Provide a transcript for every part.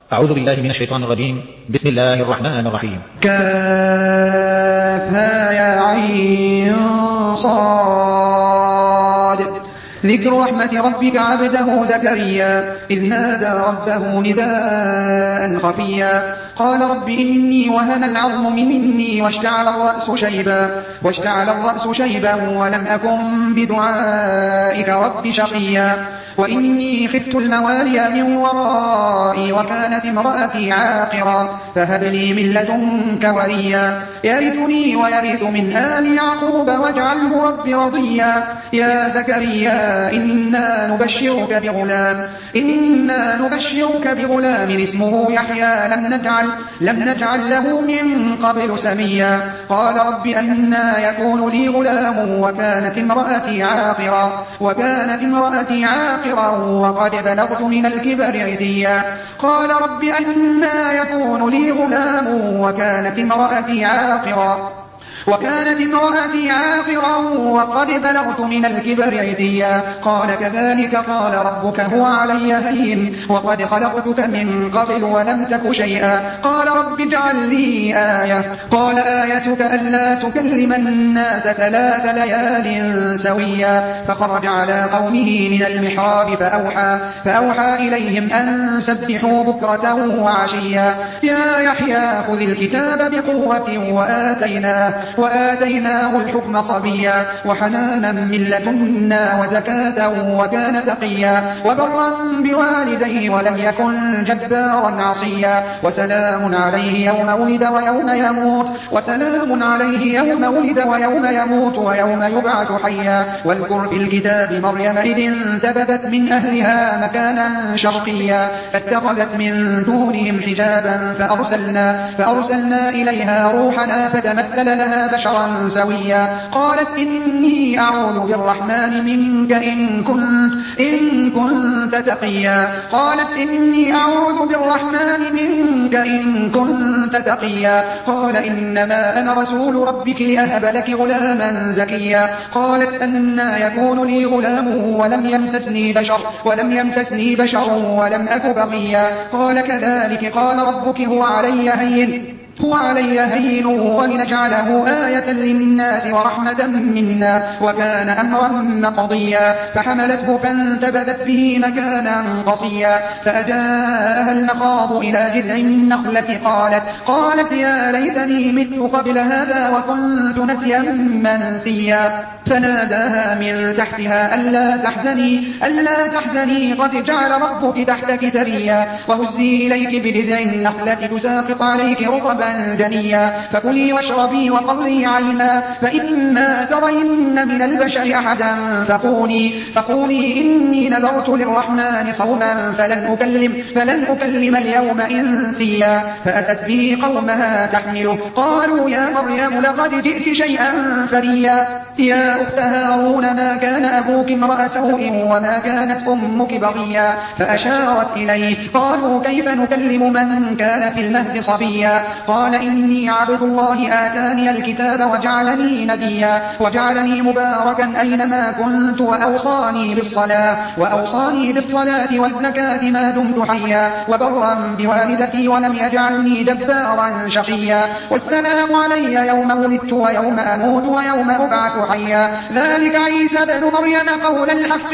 أعوذ بالله من الشيطان الرجيم. بسم الله الرحمن الرحيم. كافها يا عين صاد. ذكر رحمة ربك عبده زكريا إذ نادى ربه نداء خفيا قال رب إني وهن العظم مني واشتعل الرأس شيبا ولم أكن بدعائك رب شقيا وإني خفت الموالي من ورائي وكانت امرأتي عاقرا فهب لي من لدنك وليا يرثني ويرث من آل يعقوب واجعله رب رضيا يا زكريا إنا نبشرك بغلام اسمه يحيى لم نجعل له من قبل سميا قال رب أنى يكون لي غلام وكانت امرأتي عاقرا وقد بلغت من الكبر عتيا قال رب أنى يكون لي غلام وكانت امرأتي عاقرا وقد بلغت من الكبر عتيا قال كذلك قال ربك هو علي هين وقد خلقتك من قبل ولم تك شيئا قال رب اجعل لي آية قال آيتك ألا تكلم الناس 3 ليال سويا فخرج على قومه من المحراب فأوحى إليهم أن سبحوا بكرة وعشيا يا يحيى خذ الكتاب بقوة وآتيناه الحكم صبيا وحنانا من لدنا وزكاة وكان تقيا وبرا بوالديه ولم يكن جبارا عصيا وسلام عليه يوم ولد ويوم يموت ويوم يبعث حيا واذكر في الكتاب مريم إذ انتبذت من أهلها مكانا شرقيا فاتخذت من دونهم حجابا فأرسلنا إليها روحنا فتمثل لها بشرا سويا قالت إني أعوذ بالرحمن منك إن كنت تقيا قال إنما أنا رسول ربك لأهب لك غلاما زكيا قالت أنى يكون لي غلام ولم يمسسني بشر ولم أك بغيا قال كذلك قال ربك هو علي هين ولنجعله آية للناس ورحمة منا وكان أمرا مقضيا فحملته فانتبذت به مكانا قصيا فأجاءها المخاض إلى جذع النخلة قالت يا ليتني مت قبل هذا وكنت نسيا منسيا فناداها من تحتها ألا تحزني قد جعل ربك تحتك سريا وهزي إليك بجذع النخلة تساقط عليك رطبا جنيا فكلي واشربي وقري عينا فإما ترين من البشر أحدا فقولي إني نذرت للرحمن صوما فلن أكلم اليوم إنسيا فأتت به قومها تحمله قالوا يا مريم لقد جئت شيئا فريا يا أخت هارون ما كان أبوك امرأ سوء وما كانت أمك بغيا فأشارت إليه قالوا كيف نكلم من كان في المهد صبيا قال إني عبد الله آتاني الكتاب وجعلني مباركا أينما كنت وأوصاني بالصلاة والزكاة ما دمت حيا وبرا بوالدتي ولم يجعلني جبارا شقيا والسلام علي يوم ولدت ويوم أموت ويوم أبعث حيا ذلك عيسى بن مريم قول الحق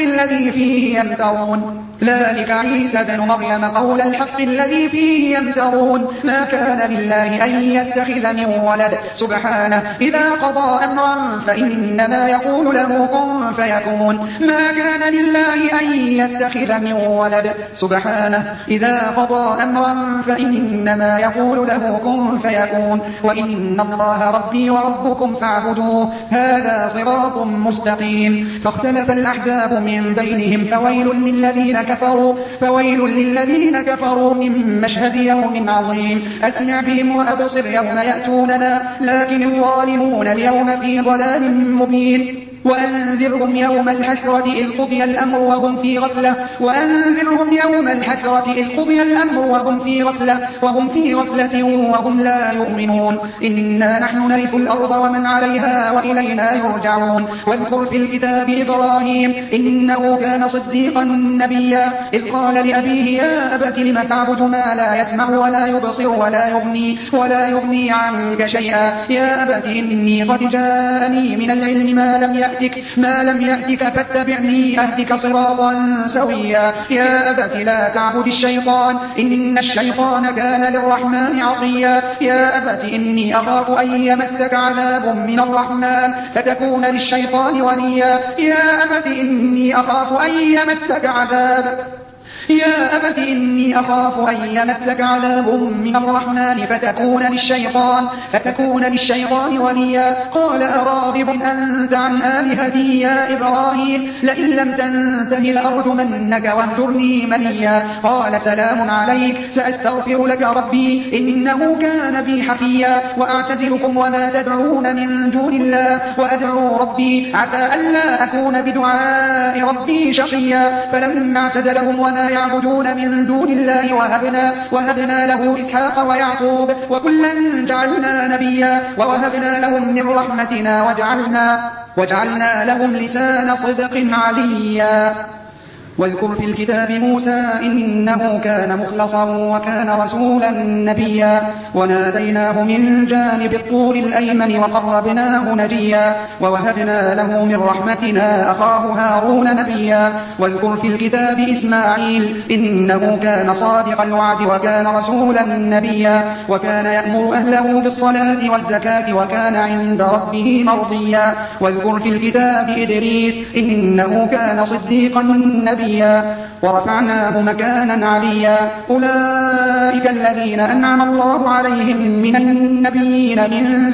الذي فيه يمترون ما كان لله أن يتخذ من ولد سبحانه إذا قضى أمرا فإنما يقول له كن فيكون ما كان لله أن يتخذ من ولد سبحانه إذا قضى أمرا فإنما يقول له كن فيكون وإن الله ربي وربكم فاعبدوه هذا صراط مستقيم فاختلف الأحزاب من بينهم فويل للذين كفروا من مشهد يوم عظيم أسمع بهم وأبصر يوم يأتوننا لكن الظالمون اليوم في ضلال مبين وأنذرهم يوم الحسرة إذ قضي الأمر وهم في غفلة وهم لا يؤمنون. إنا نحن نرث الأرض ومن عليها وإلينا يرجعون. واذكر في الكتاب إبراهيم إنه كان صديقا نبيا إذ قال لأبيه يا أبت لم تعبد ما لا يسمع ولا يبصر ولا يغني عنك شيئا يا أبت إني قد جاءني من العلم ما لم يأتك فاتبعني أهدك صراطا سويا يا أبت لا تعبد الشيطان إن الشيطان كان للرحمن عصيا يا أبت إني أخاف أن يمسك عذاب من الرحمن فتكون للشيطان وليا يا أبت إني أخاف أن يمسك عذاب من الرحمن فتكون للشيطان وليا قال أراغب أنت عن آلهتي يا إبراهيم لئن لم تنته لأرجمنك واهجرني مليا قال سلام عليك سأستغفر لك ربي إنه كان بي حفيا وأعتزلكم وما تدعون من دون الله وأدعو ربي عسى ألا أكون بدعاء ربي شقيا فلما اعتزلهم وما يعبدون من دون الله وهبنا له إسحاق ويعقوب وكلا جعلنا نبيا ووهبنا لهم من رحمتنا وجعلنا لهم لسان صدق عليا. واذكر في الكتاب موسى إنه كان مخلصا وكان رسولا نبيا وناديناه من جانب الطور الأيمن وقربناه نجيا ووهبنا له من رحمتنا أخاه هارون نبيا. واذكر في الكتاب إسماعيل إنه كان صادق الوعد وكان رسولا نبيا وكان يأمر أهله بالصلاة والزكاة وكان عند ربه مرضيا. واذكر في الكتاب إدريس إنه كان صديقا نبيا ورفعناه مكانا عليا. أولئك الذين أنعم الله عليهم من النبيين من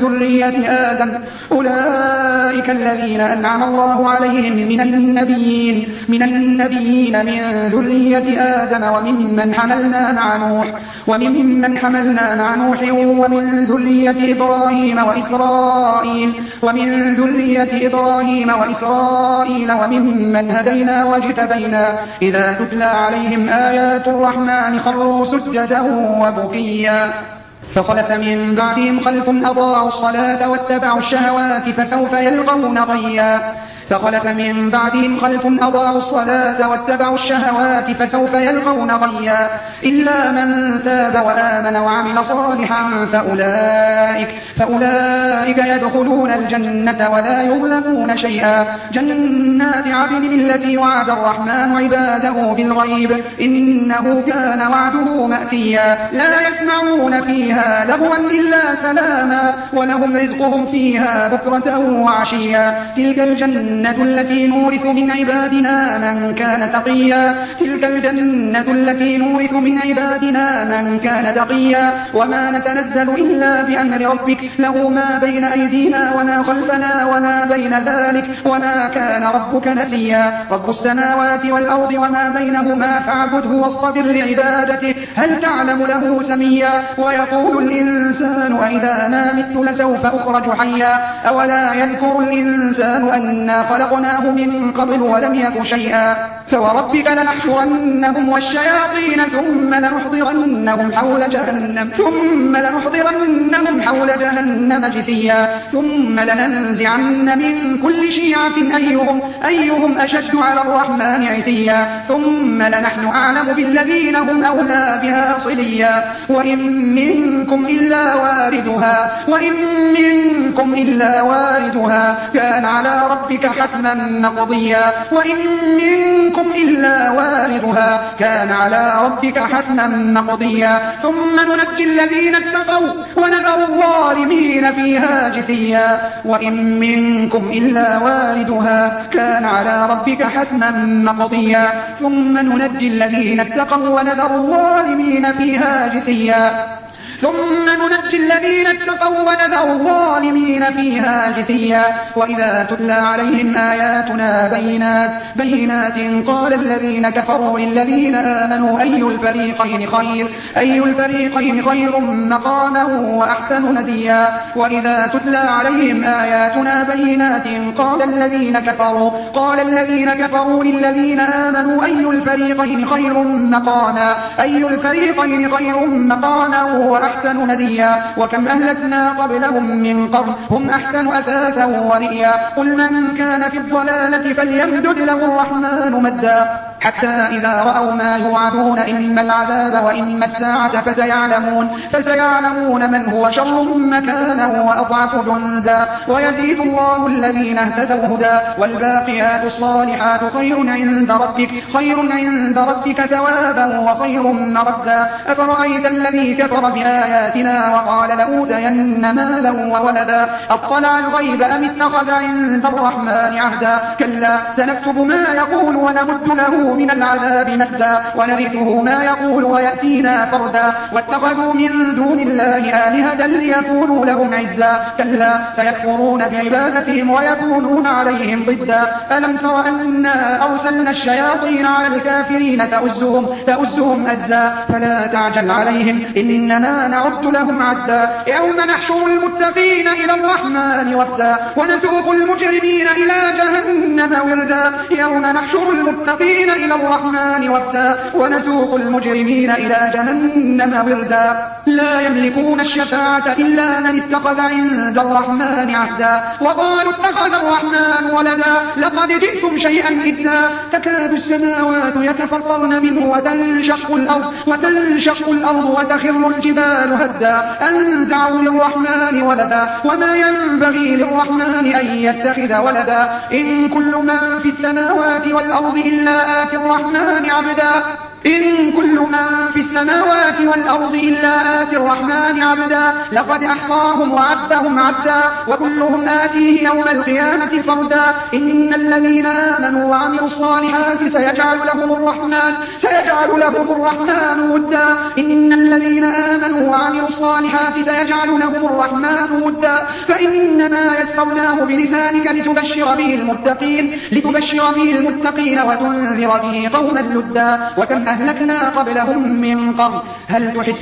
ذرية آدم وممن حملنا مع نوح ومن ذرية إبراهيم وإسرائيل وممن هدينا واجتبينا إذا تتلى عليهم آيات الرحمن خروا سجدا وبكيا. فخلف من بعدهم خلف أضاعوا الصلاة واتبعوا الشهوات فسوف يلقون غيا إلا من تاب وآمن وعمل صالحا فأولئك يدخلون الجنة ولا يظلمون شيئا. جنات عدن التي وعد الرحمن عباده بالغيب إنه كان وعده مأتيا لا يسمعون فيها لغوا إلا سلاما ولهم رزقهم فيها بكرة وعشيا. تلك الجنة التي نورث من عبادنا من كان تقيا وما نتنزل إلا بأمر ربك له ما بين أيدينا وما خلفنا وما بين ذلك وما كان ربك نسيا. رب السماوات والأرض وما بينهما فاعبده واصطبر لعبادته هل تعلم له سميا. ويقول الإنسان أإذا ما مت لسوف أخرج حيا أولا يذكر الإنسان أنا خلقناه من قبل ولم يك شيئا. فوربك لنحشرنهم والشياطين ثم لنحضرنهم حول جهنم جثيا ثم لننزعن من كل شيعة أيهم أشد على الرحمن عتيا ثم لنحن أعلم بالذين هم أولى بها صليا. وإن منكم إلا واردها كان على ربك حتما مقضيا ثم ننجي الذين اتقوا ونذر الظالمين فيها جثيا. وإن منكم إلا واردها كان على ربك حتما مقضيا ثم ننجي الذين اتقوا ونذر الظالمين فيها جثيا. ثم ننجي الذين اتقوا ونذر الظالمين فيها جثيا. وإذا تتلى عليهم آياتنا بينات قال الذين كفروا للذين آمنوا أي الفريقين خير مقاما وأحسن نديا. وإذا تتلى عليهم آياتنا بينات قال الذين كفروا للذين آمنوا أي الفريقين خير مقاما وأحسن نديا. وكم أهلكنا قبلهم من قرن هم أحسن أثاثا ورئيا. قل من كان في الضلالة فليمدد له الرحمن مدا حتى إذا رأوا ما يوعدون إما العذاب وإما الساعة فسيعلمون من هو شر مكانا وأضعف جندا. ويزيد الله الذين اهتدوا هدى والباقيات الصالحات خير عند ربك ثوابا وخير مردا. أفرأيت الذي كفر بآياتنا وقال لأوتين مالا وولدا أطلع الغيب أم اتخذ عند الرحمن عهدا. كلا سنكتب ما يقول ونمد له من العذاب مدا ونرثه ما يقول ويأتينا فردا. واتخذوا من دون الله آلهة ليكونوا لهم عزا. كلا سيكفرون بعبادتهم ويكونون عليهم ضدا. ألم تر أنا أرسلنا الشياطين على الكافرين تؤزهم أزا. فلا تعجل عليهم إنما نعد لهم عدا. يوم نحشر المتقين إلى الرحمن وفدا ونسوق المجرمين إلى جهنم وردا. يوم نحشر المتقين إلى الرحمن وفدا ونسوق المجرمين إلى جهنم وردا. لا يملكون الشفاعة إلا من اتخذ عند الرحمن عهدا. وقالوا اتخذ الرحمن ولدا لقد جئتم شيئا إدا. تكاد السماوات يتفطرن منه وتنشق الأرض وتخر الجبال هدا أن دعوا للرحمن ولدا وما ينبغي للرحمن أن يتخذ ولدا. إن كل من في السماوات والأرض إلا آتي الرحمن عبدا. لقد أحصاهم وعدهم عدا وكلهم آتيه يوم القيامة فردا. إن الذين آمنوا وعملوا الصالحات سيجعل لهم الرحمن ودا فإنما يسرناه بلسانك لتبشر به المتقين وتنذر به قوما لدا. وكم أهلكنا قبلهم من قرن هل تحس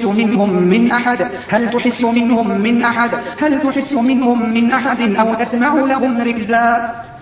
منهم من أحد أو تسمع لهم ركزا.